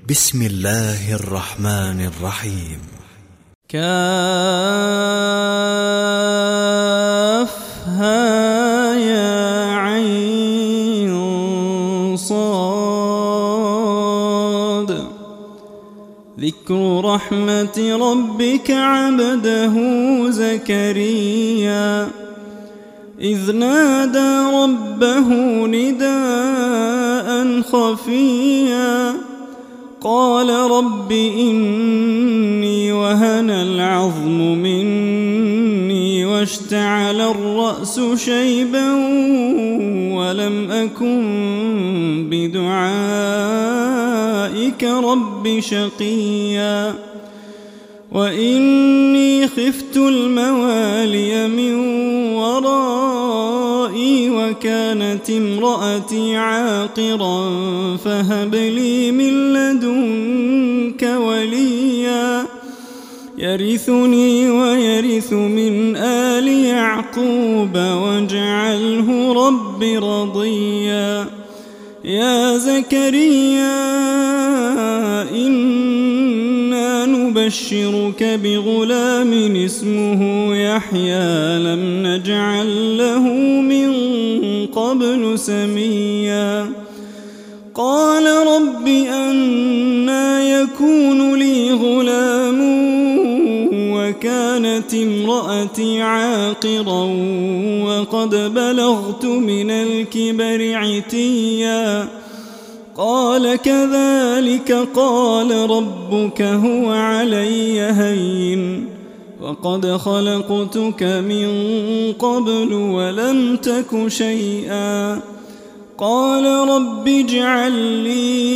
بسم الله الرحمن الرحيم. كافها يا عين صاد. ذكر رحمة ربك عبده زكريا إذ نادى ربه نداء خفيا قال رب إني وهن العظم مني واشتعل الرأس شيبا ولم أكن بدعائك رب شقيا وإني خفت الموالي من ورائي وكانت امرأتي عاقرا فهب لي من لدنك وليا يرثني ويرث من آل يعقوب واجعله رب رضيا. يا زكريا إنا نبشرك بغلام اسمه يحيى لم نجعل له من قبل سميا. قال رب أنى يكون لي غلام وكانت امرأتي عاقرا وقد بلغت من الكبر عتيا. قال كذلك قال ربك هو علي هين وقد خلقتك من قبل ولم تك شيئا. قال رب اجعل لي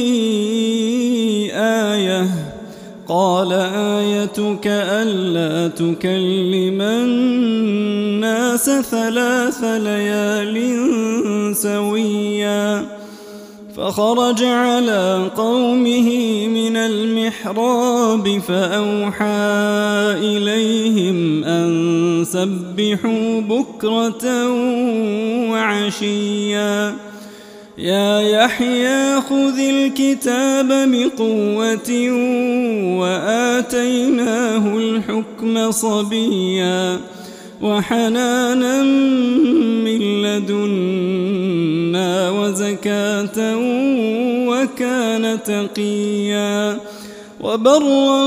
آية قال آيتك ألا تكلم الناس 3 ليال سويا. فخرج على قومه من المحراب فأوحى إليهم أن سبحوا بكرة وعشيا. يا يحيى خذ الكتاب بقوة وآتيناه الحكم صبيا وحنانا من لدنا وزكاة وكان تقيا وبرا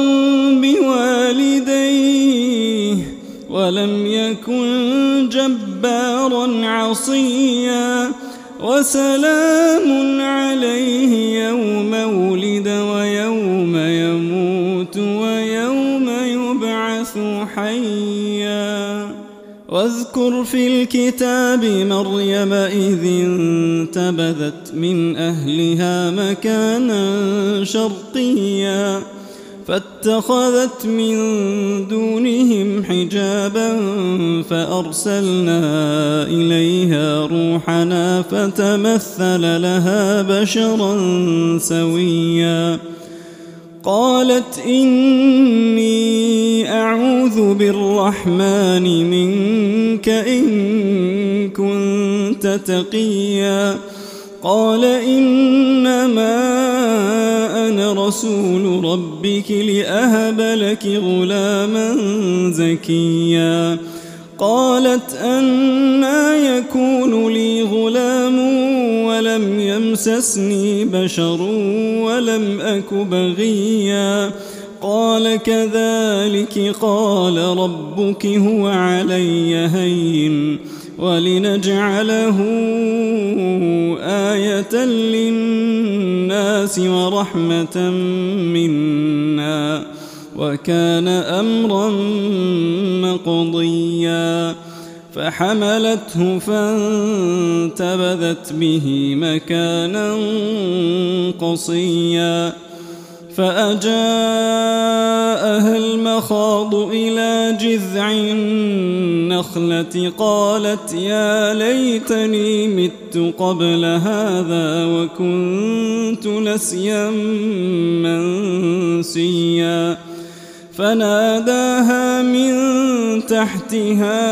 بوالديه ولم يكن جبارا عصيا. وسلام عليه يوم ولد ويوم يموت ويوم يبعث حيا. واذكر في الكتاب مريم إذ انتبذت من أهلها مكانا شرقيا فاتخذت من دونهم حجابا فأرسلنا إليها روحنا فتمثل لها بشرا سويا. قالت إني أعوذ بالرحمن منك إن كنت تقيا. قال إنما أنا رسول ربك لأهب لك غلاما زكيا. قالت أنى يكون لي غلام ولم يمسسني بشر ولم أك بغيا. قال كذلك قال ربك هو علي هين ولنجعله آية للناس ورحمة منا وكان أمرا مقضيا. فحملته فانتبذت به مكانا قصيا. فأجاءها المخاض إلى جذع النخلة قالت يا ليتني مت قبل هذا وكنت نسيا منسيا. فناداها من تحتها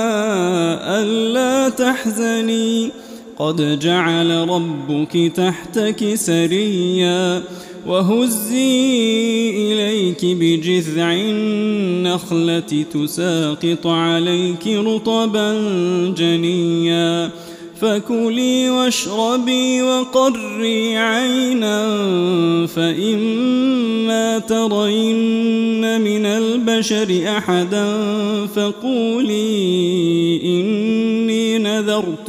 ألا تحزني قد جعل ربك تحتك سريا وهزي إليك بجذع النخلة تساقط عليك رطبا جنيا فكلي واشربي وقري عينا فإما ترين من البشر أحدا فقولي إني نذرت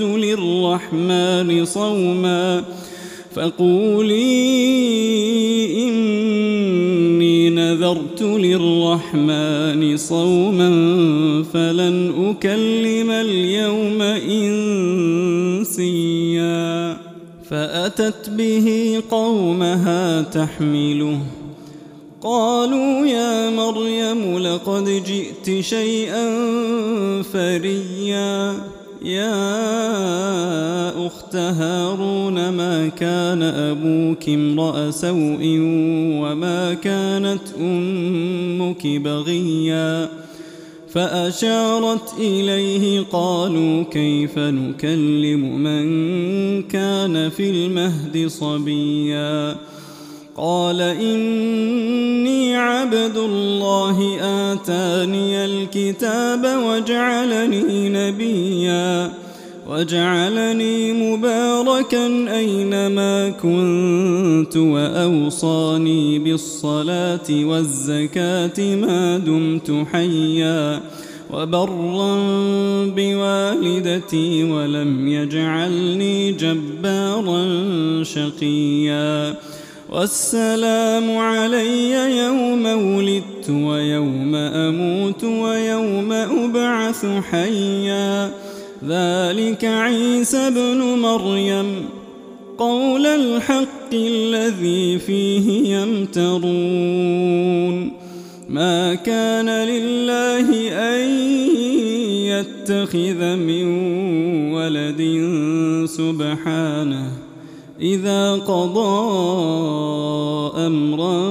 للرحمن صوما فلن أكلم اليوم إنسيا فأتت به قومها تحمله قالوا يا مريم لقد جئت شيئا فريا يا أخت هارون ما كان أبوك امرأ سوء وما كانت أمك بغيا فأشارت إليه قالوا كيف نكلم من كان في المهد صبيا قال إني عبد الله آتاني الكتاب وجعلني مباركا أينما كنت وأوصاني بالصلاة والزكاة ما دمت حيا وبرا بوالدتي ولم يجعلني جبارا شقيا والسلام علي يوم ولدت ويوم أموت ويوم أبعث حيا ذلك عيسى ابن مريم قول الحق الذي فيه يمترون ما كان لله أن يتخذ من ولد سبحانه إذا قضى أمرا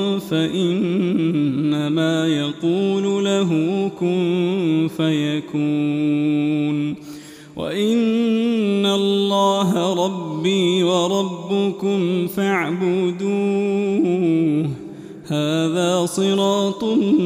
فإنما يقول له كن فيكون وإن الله ربي وربكم فاعبدوه هذا صراط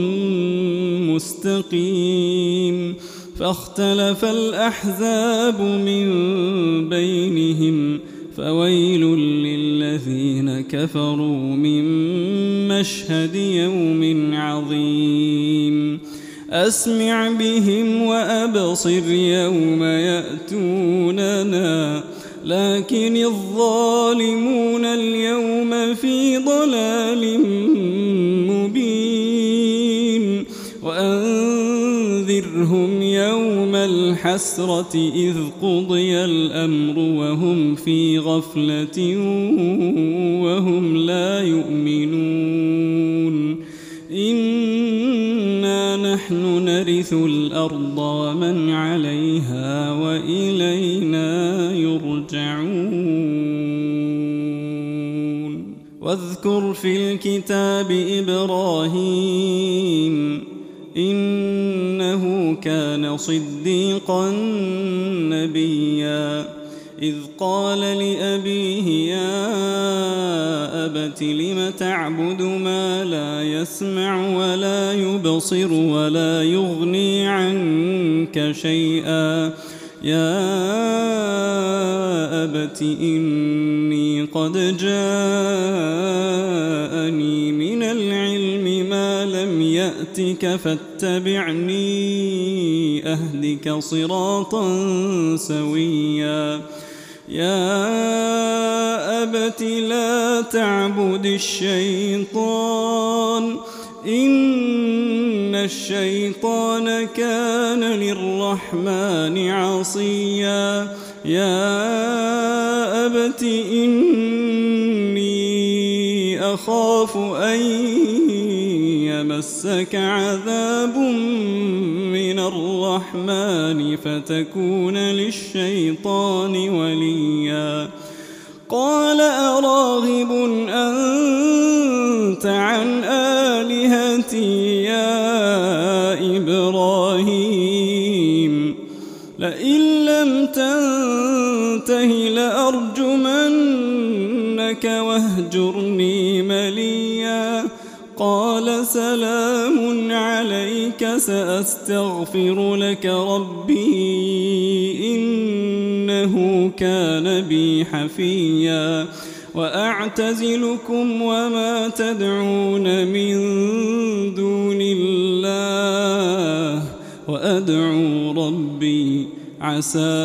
مستقيم فاختلف الأحزاب من بينهم فويل للذين كفروا من مشهد يوم عظيم أسمع بهم وأبصر يوم يأتوننا لكن الظالمون اليوم في ضلال مبين وأنذرهم يوم الحسرة إذ قضي الأمر وهم في غفلة وهم لا يؤمنون إنا نحن نرث الأرض ومن عليها وإلينا يرجعون واذكر في الكتاب إبراهيم إنه كان صديقا نبيا إذ قال لأبيه يا أبت لم تعبد ما لا يسمع ولا يبصر ولا يغني عنك شيئا يا أبت إني قد جاءني من العلم ما لم يأتك فاتبعني أهدك صراطا سويا يا أبت لا تعبد الشيطان إن الشيطان كان للرحمن عصيا يا أبت إني أخاف أن يمسك عذاب من الرحمن فتكون للشيطان وليا قال أراغب أنت عن آلهتي يا إبراهيم لئن لم تنته لأرجمنك واهجرني نبيا قال سلام عليك سأستغفر لك ربي إنه كان بي حفيا وأعتزلكم وما تدعون من دون الله وأدعو ربي عسى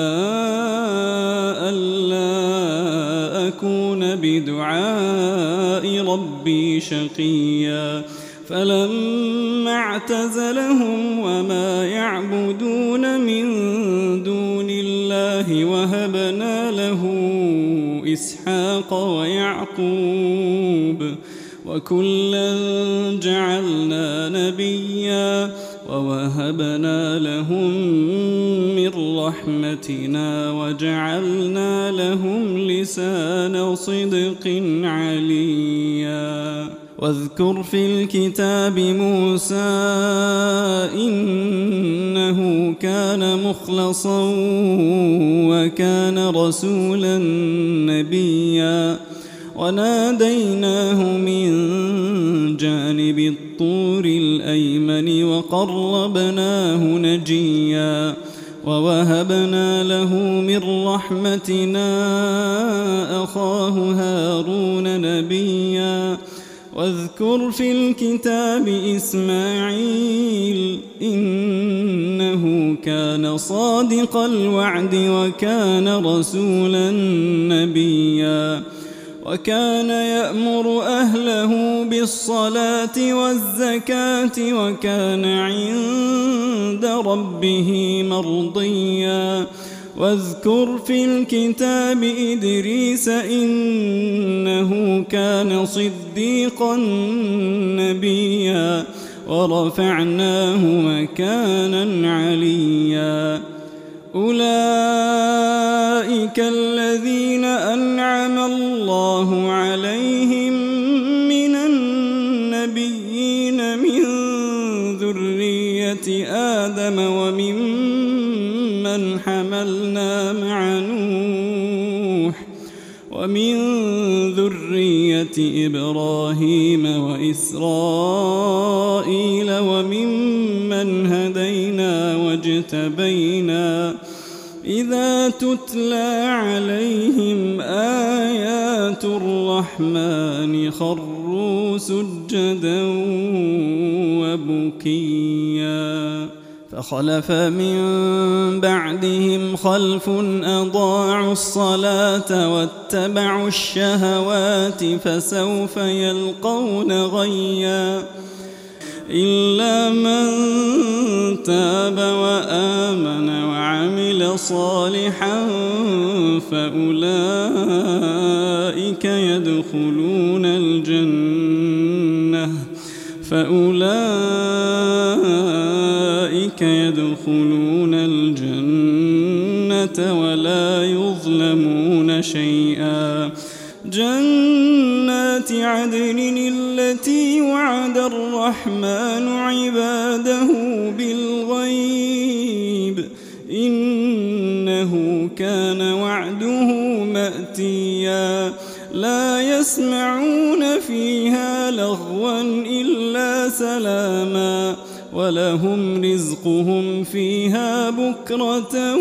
ألا أكون بدعاء ربي شقيا فلما اعتزلهم وما يعبدون من دون الله وهبنا له إسحاق ويعقوب وكلا جعلنا نبيا ووهبنا لهم من رحمتنا وجعلنا لهم لسان صدق عليا واذكر في الكتاب موسى إنه كان مخلصا وكان رسولا نبيا وناديناه من جانب الطور الأيمن وقربناه نجيا ووهبنا له من رحمتنا أخاه هارون نبيا واذكر في الكتاب إسماعيل إنه كان صادق الوعد وكان رسولا نبيا وكان يأمر أهله بالصلاة والزكاة وكان عند ربه مرضيا واذكر في الكتاب إدريس إنه كان صديقا نبيا ورفعناه مكانا عليا أولئك الذين أنعم الله عليهم من النبيين من ذرية آدم وممن حملنا مع نوح ومن ذرية إبراهيم وإسرائيل وممن هدينا واجتبينا إذا تتلى عليهم آيات الرحمن خروا سجدا وبكيا فخلف من بعدهم خلف أضاعوا الصلاة واتبعوا الشهوات فسوف يلقون غيا إلا من تاب وآمن وعمل صالحا فأولئك يدخلون الجنة ولا يظلمون شيئا جنات عدن التي وعد الرحمن عباده بالغيب إنه كان وعده مأتيا لا يسمعون فيها لغوا إلا سلاما ولهم رزقهم فيها بكرة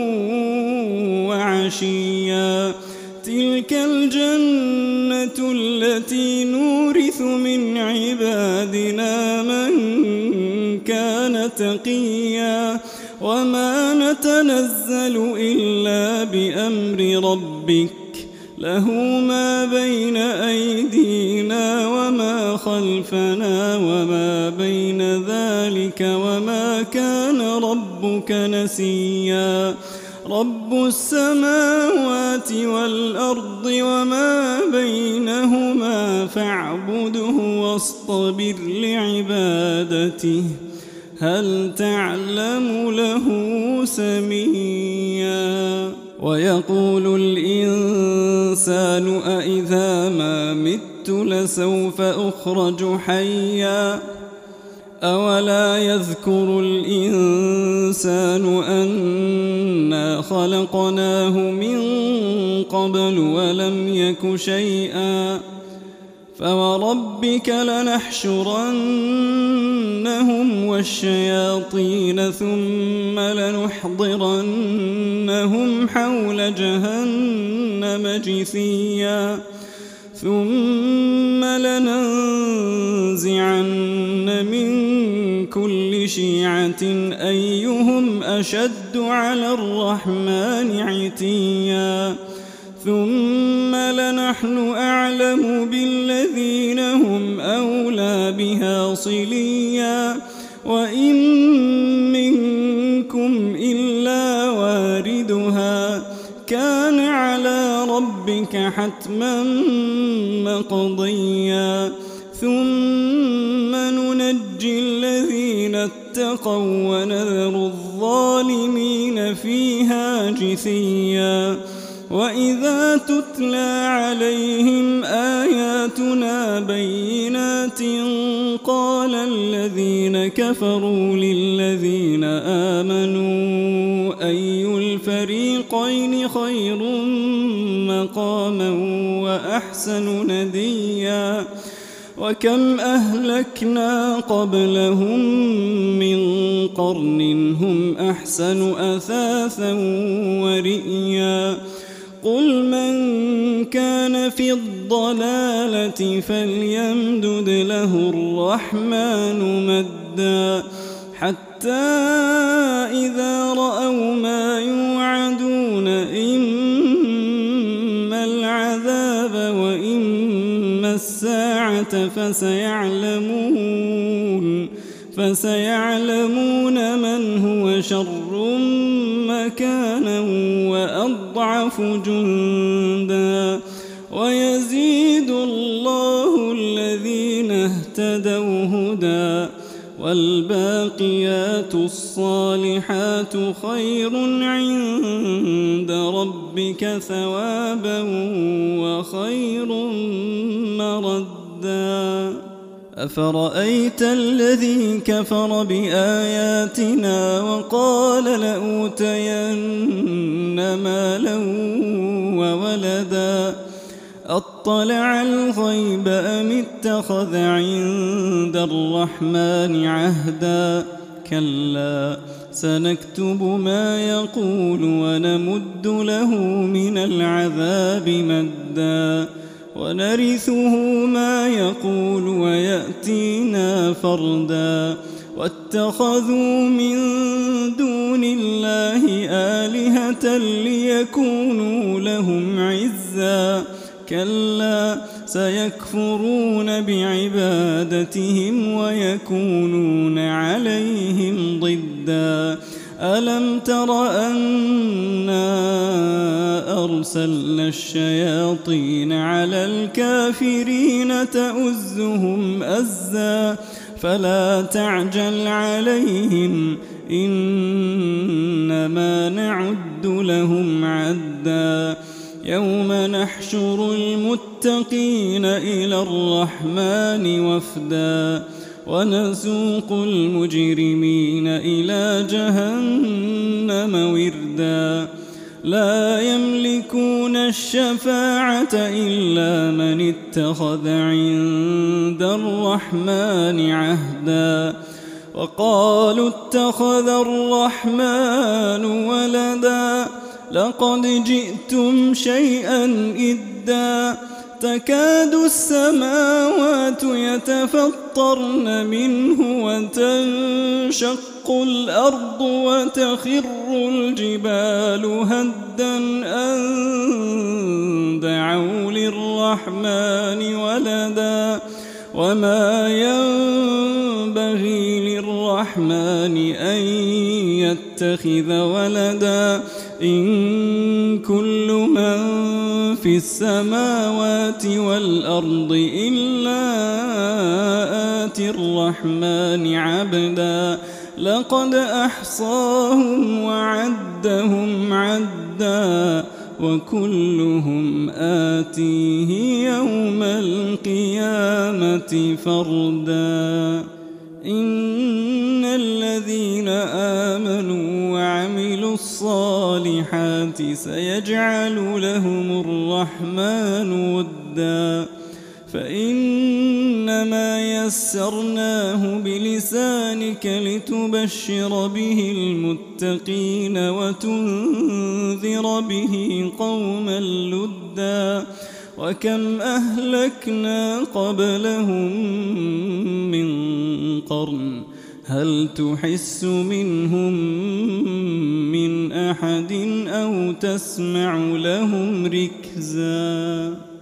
وعشيا تلك الجنة التي نورث من عبادنا من كان تقيا وما نتنزل إلا بأمر ربك له ما بين أيدينا وما خلفنا وما بين ذلك وما كان ربك نسيا رب السماوات والأرض وما بينهما فاعبده واصطبر لعبادته هل تعلم له سميا ويقول الإنسان أإذا ما مت لسوف أخرج حيا أولا يذكر الإنسان أنا خلقناه من قبل ولم يك شيئا فوربك لنحشرنهم والشياطين ثم لنحضرنهم حول جهنم جثيا ثم لننزعن من كل شيعة أيهم أشد على الرحمن عتيا ثم لنحن أعلم بالذين هم أولى بها صليا وإن منكم إلا واردها كان على ربك حتما مقضيا ثم ننجي الذين اتقوا ونذر الظالمين فيها جثيا وإذا تتلى عليهم آياتنا بينات قال الذين كفروا للذين آمنوا أي الفريقين خير مقاما وأحسن نديا وكم أهلكنا قبلهم من قرن هم أحسن أثاثا ورئيا قل من كان في الضلالة فليمدد له الرحمن مدا حتى إذا رأوا ما يوعدون إما العذاب وإما الساعة فسيعلمون من هو شر مكانا وأضعف جندا ويزيد الله الذين اهتدوا هدى والباقيات الصالحات خير عند ربك ثوابا وخير مردا أفرأيت الذي كفر بآياتنا وقال لأوتين مالا وولدا أطلع الغيب أم اتخذ عند الرحمن عهدا كلا سنكتب ما يقول ونمد له من العذاب مدا ونرثه ما يقول ويأتينا فردا واتخذوا من دون الله آلهة ليكونوا لهم عزا كلا سيكفرون بعبادتهم ويكونون عليهم ضدا ألم تر أنا أرسلنا الشياطين على الكافرين تؤزهم أزا فلا تعجل عليهم إنما نعد لهم عدا يوم نحشر المتقين إلى الرحمن وفدا ونسوق المجرمين إلى جهنم وردا لا يملكون الشفاعة إلا من اتخذ عند الرحمن عهدا وقالوا اتخذ الرحمن ولدا لقد جئتم شيئا إدا تكاد السماوات يتفطرن منه وتنشق الأرض وتخر الجبال هدا أن دعوا للرحمن ولدا وما ينبغي للرحمن أن يتخذ ولدا إن كل من في السماوات والأرض إلا آتي الرحمن عبدا لقد أحصاهم وعدهم عدا وكلهم آتيه يوم القيامة فردا إن الذين آمنوا وعملوا الصالحات سيجعل لهم الرحمن ودا فإن فإنما يسرناه بلسانك لتبشر به المتقين وتنذر به قوما لدا وكم أهلكنا قبلهم من قرن هل تحس منهم من أحد أو تسمع لهم ركزا